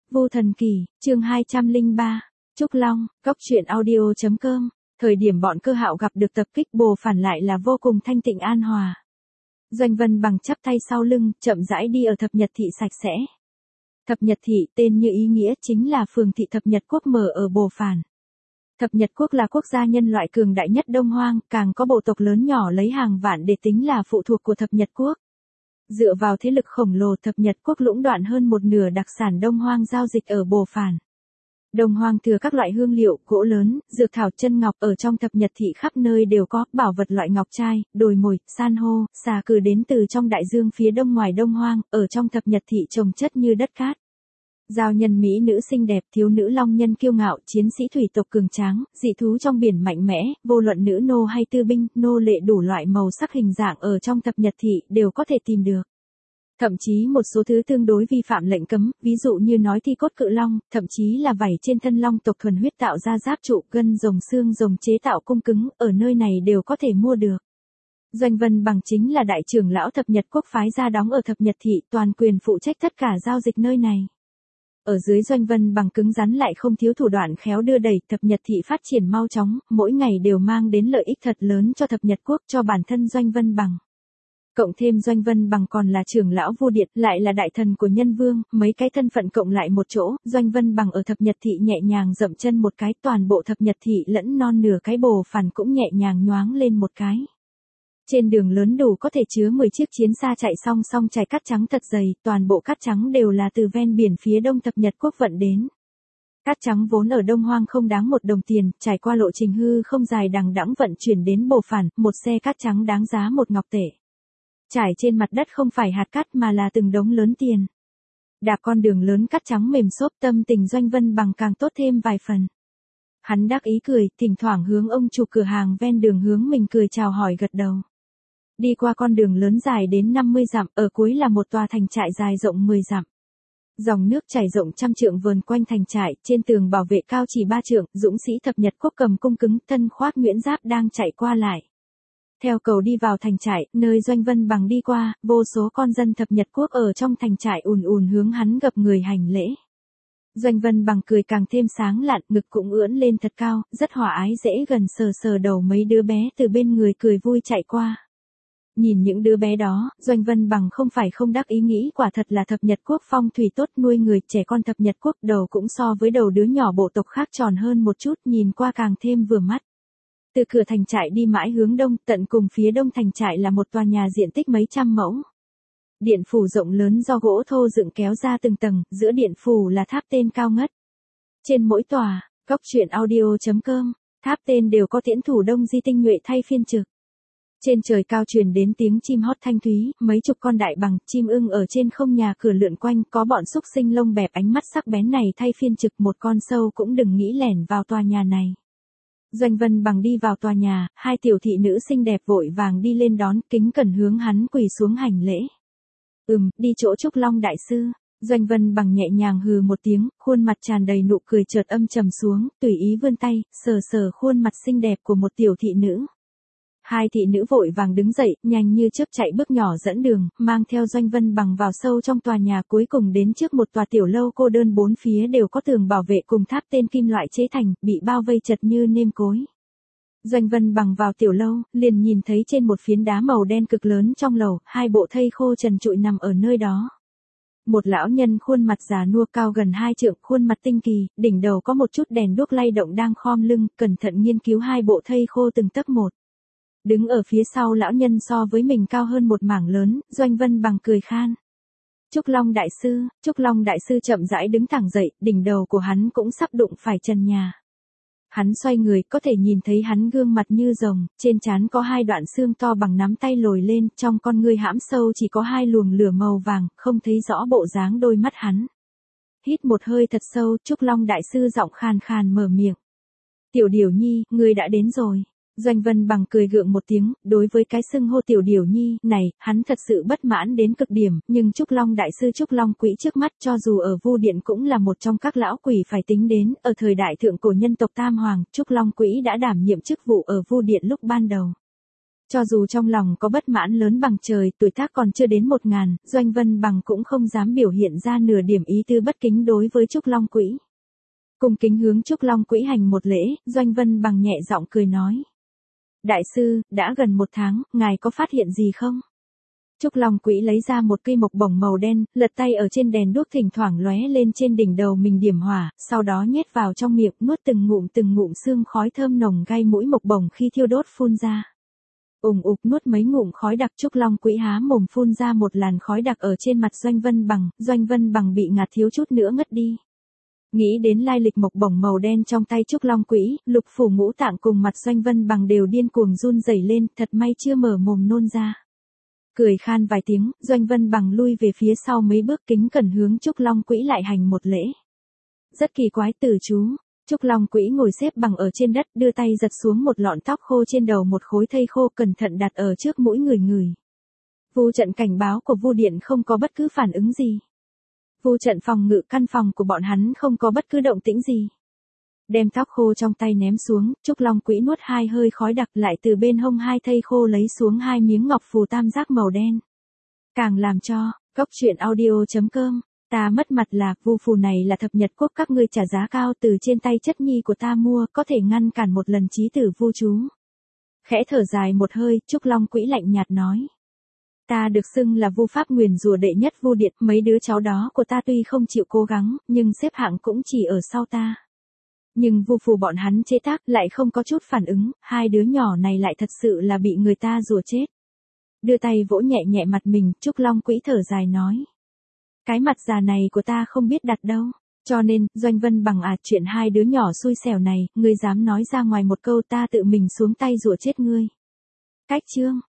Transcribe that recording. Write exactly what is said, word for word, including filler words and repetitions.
Vu Thần Kỳ, chương hai trăm lẻ ba, Trúc Long, góc truyện audio chấm com. Thời điểm bọn Cơ Hạo gặp được tập kích Bồ Phản lại là vô cùng thanh tịnh an hòa. Doanh Vân Bằng chắp tay sau lưng, chậm rãi đi ở Thập Nhật Thị sạch sẽ. Thập Nhật Thị tên như ý nghĩa chính là phường thị Thập Nhật Quốc mở ở Bồ Phản. Thập Nhật Quốc là quốc gia nhân loại cường đại nhất Đông Hoang, càng có bộ tộc lớn nhỏ lấy hàng vạn để tính là phụ thuộc của Thập Nhật Quốc. Dựa vào thế lực khổng lồ, Thập Nhật Quốc lũng đoạn hơn một nửa đặc sản Đông Hoang giao dịch ở Bồ Phản. Đông Hoang thừa các loại hương liệu, gỗ lớn, dược thảo chân ngọc ở trong Thập Nhật Thị khắp nơi đều có, bảo vật loại ngọc trai, đồi mồi, san hô, xà cừ đến từ trong đại dương phía đông ngoài Đông Hoang, ở trong Thập Nhật Thị trồng chất như đất cát. Giao nhân mỹ nữ xinh đẹp, thiếu nữ long nhân kiêu ngạo, chiến sĩ thủy tộc cường tráng, dị thú trong biển mạnh mẽ, vô luận nữ nô hay tư binh, nô lệ đủ loại màu sắc hình dạng ở trong Thập Nhật Thị đều có thể tìm được. Thậm chí một số thứ tương đối vi phạm lệnh cấm, ví dụ như nói thi cốt cự long, thậm chí là vảy trên thân long tộc thuần huyết tạo ra giáp trụ, gân rồng xương rồng chế tạo cung cứng, ở nơi này đều có thể mua được. Doanh Vân Bằng chính là đại trưởng lão Thập Nhật Quốc phái ra đóng ở Thập Nhật Thị, toàn quyền phụ trách tất cả giao dịch nơi này. Ở dưới Doanh Vân Bằng cứng rắn lại không thiếu thủ đoạn khéo đưa đẩy, Thập Nhật Thị phát triển mau chóng, mỗi ngày đều mang đến lợi ích thật lớn cho Thập Nhật Quốc, cho bản thân Doanh Vân Bằng. Cộng thêm Doanh Vân Bằng còn là trưởng lão Vu Điện, lại là đại thần của Nhân Vương, mấy cái thân phận cộng lại một chỗ, Doanh Vân Bằng ở Thập Nhật Thị nhẹ nhàng dậm chân một cái, toàn bộ Thập Nhật Thị lẫn non nửa cái Bồ Phản cũng nhẹ nhàng nhoáng lên một cái. Trên đường lớn đủ có thể chứa mười chiếc chiến xa chạy song song trải cát trắng thật dày, toàn bộ cát trắng đều là từ ven biển phía đông Thập Nhật Quốc vận đến. Cát trắng vốn ở Đông Hoang không đáng một đồng tiền, trải qua lộ trình hư không dài đằng đẵng vận chuyển đến Bồ Phản, một xe cát trắng đáng giá một ngọc tệ. Trải trên mặt đất không phải hạt cát mà là từng đống lớn tiền. Đạp con đường lớn cát trắng mềm xốp, tâm tình Doanh Vân Bằng càng tốt thêm vài phần. Hắn đắc ý cười, thỉnh thoảng hướng ông chủ cửa hàng ven đường hướng mình cười chào hỏi gật đầu. Đi qua con đường lớn dài đến năm mươi dặm, ở cuối là một tòa thành trại dài rộng mười dặm. Dòng nước chảy rộng trăm trượng vờn quanh thành trại, trên tường bảo vệ cao chỉ ba trượng, dũng sĩ Thập Nhật Quốc cầm cung cứng, thân khoác nguyễn giáp đang chạy qua lại. Theo cầu đi vào thành trại, nơi Doanh Vân Bằng đi qua, vô số con dân Thập Nhật Quốc ở trong thành trại ùn ùn hướng hắn gập người hành lễ. Doanh Vân Bằng cười càng thêm sáng lạn, ngực cũng ưỡn lên thật cao, rất hòa ái dễ gần, sờ sờ đầu mấy đứa bé từ bên người cười vui chạy qua. Nhìn những đứa bé đó, Doanh Vân Bằng không phải không đắc ý nghĩ quả thật là Thập Nhật Quốc phong thủy tốt, nuôi người trẻ con Thập Nhật Quốc đầu cũng so với đầu đứa nhỏ bộ tộc khác tròn hơn một chút, nhìn qua càng thêm vừa mắt. Từ cửa thành trại đi mãi hướng đông, tận cùng phía đông thành trại là một tòa nhà diện tích mấy trăm mẫu. Điện phủ rộng lớn do gỗ thô dựng kéo ra từng tầng, giữa điện phủ là tháp tên cao ngất. Trên mỗi tòa, góc truyện audio chấm com, tháp tên đều có tiễn thủ Đông Di tinh nhuệ thay phiên trực. Trên trời cao truyền đến tiếng chim hót thanh thúy, mấy chục con đại bằng, chim ưng ở trên không nhà cửa lượn quanh, có bọn xúc sinh lông bẹp ánh mắt sắc bén này thay phiên trực, một con sâu cũng đừng nghĩ lẻn vào tòa nhà này. Doanh Vân Bằng đi vào tòa nhà, hai tiểu thị nữ xinh đẹp vội vàng đi lên đón, kính cẩn hướng hắn quỳ xuống hành lễ. Ừm, đi chỗ Trúc Long đại sư. Doanh Vân Bằng nhẹ nhàng hừ một tiếng, khuôn mặt tràn đầy nụ cười chợt âm trầm xuống, tùy ý vươn tay, sờ sờ khuôn mặt xinh đẹp của một tiểu thị nữ. Hai thị nữ vội vàng đứng dậy, nhanh như chớp chạy bước nhỏ dẫn đường, mang theo Doanh Vân Bằng vào sâu trong tòa nhà, cuối cùng đến trước một tòa tiểu lâu cô đơn, bốn phía đều có tường bảo vệ cùng tháp tên kim loại chế thành, bị bao vây chật như nêm cối. Doanh Vân Bằng vào tiểu lâu, liền nhìn thấy trên một phiến đá màu đen cực lớn trong lầu, hai bộ thây khô trần trụi nằm ở nơi đó. Một lão nhân khuôn mặt già nua cao gần hai trượng, khuôn mặt tinh kỳ, đỉnh đầu có một chút đèn đuốc lay động đang khom lưng, cẩn thận nghiên cứu hai bộ thây khô từng tấc một. Đứng ở phía sau lão nhân so với mình cao hơn một mảng lớn, Doanh Vân Bằng cười khan. Trúc Long đại sư, Trúc Long đại sư chậm rãi đứng thẳng dậy, đỉnh đầu của hắn cũng sắp đụng phải trần nhà. Hắn xoay người, có thể nhìn thấy hắn gương mặt như rồng, trên trán có hai đoạn xương to bằng nắm tay lồi lên, trong con ngươi hãm sâu chỉ có hai luồng lửa màu vàng, không thấy rõ bộ dáng đôi mắt hắn. Hít một hơi thật sâu, Trúc Long đại sư giọng khàn khàn mở miệng. Tiểu Điểu Nhi, ngươi đã đến rồi. Doanh Vân Bằng cười gượng một tiếng, đối với cái xưng hô Tiểu Điểu Nhi này, hắn thật sự bất mãn đến cực điểm, nhưng Trúc Long đại sư Trúc Long Quỹ trước mắt cho dù ở Vu Điện cũng là một trong các lão quỷ phải tính đến, ở thời đại thượng cổ nhân tộc Tam Hoàng, Trúc Long Quỹ đã đảm nhiệm chức vụ ở Vu Điện lúc ban đầu. Cho dù trong lòng có bất mãn lớn bằng trời, tuổi tác còn chưa đến một ngàn, Doanh Vân Bằng cũng không dám biểu hiện ra nửa điểm ý tư bất kính đối với Trúc Long Quỹ. Cùng kính hướng Trúc Long Quỹ hành một lễ, Doanh Vân Bằng nhẹ giọng cười nói. Đại sư, đã gần một tháng, ngài có phát hiện gì không? Trúc Long Quỹ lấy ra một cây mộc bổng màu đen, lật tay ở trên đèn đuốc thỉnh thoảng lóe lên trên đỉnh đầu mình điểm hỏa, sau đó nhét vào trong miệng, nuốt từng ngụm từng ngụm sương khói thơm nồng gai mũi mộc bổng khi thiêu đốt phun ra. Ùng ục nuốt mấy ngụm khói đặc, Trúc Long Quỹ há mồm phun ra một làn khói đặc ở trên mặt Doanh Vân Bằng, Doanh Vân Bằng bị ngạt thiếu chút nữa ngất đi. Nghĩ đến lai lịch mộc bổng màu đen trong tay Trúc Long Quỹ, lục phủ ngũ tạng cùng mặt Doanh Vân Bằng đều điên cuồng run rẩy lên, thật may chưa mở mồm nôn ra. Cười khan vài tiếng, Doanh Vân Bằng lui về phía sau mấy bước kính cẩn hướng Trúc Long Quỹ lại hành một lễ. Rất kỳ quái tử chú. Trúc Long Quỹ ngồi xếp bằng ở trên đất, đưa tay giật xuống một lọn tóc khô trên đầu một khối thây khô, cẩn thận đặt ở trước mũi người người. Vu trận cảnh báo của Vu Điện không có bất cứ phản ứng gì. Vu trận phòng ngự căn phòng của bọn hắn không có bất cứ động tĩnh gì. Đem tóc khô trong tay ném xuống, Trúc Long Quỹ nuốt hai hơi khói đặc, lại từ bên hông hai thây khô lấy xuống hai miếng ngọc phù tam giác màu đen. Càng làm cho, cốc truyện audio chấm com, ta mất mặt là, vu phù này là thập nhật quốc các ngươi trả giá cao từ trên tay chất nhi của ta mua, có thể ngăn cản một lần chí tử vu chú. Khẽ thở dài một hơi, Trúc Long Quỹ lạnh nhạt nói. Ta được xưng là vu pháp nguyền rủa đệ nhất Vu Điện, mấy đứa cháu đó của ta tuy không chịu cố gắng, nhưng xếp hạng cũng chỉ ở sau ta. Nhưng vu phù bọn hắn chế tác lại không có chút phản ứng, hai đứa nhỏ này lại thật sự là bị người ta rủa chết. Đưa tay vỗ nhẹ nhẹ mặt mình, Trúc Long Quỹ thở dài nói. Cái mặt già này của ta không biết đặt đâu, cho nên, Doanh Vân Bằng à, chuyện hai đứa nhỏ xui xẻo này, ngươi dám nói ra ngoài một câu ta tự mình xuống tay rủa chết ngươi. Cách chương.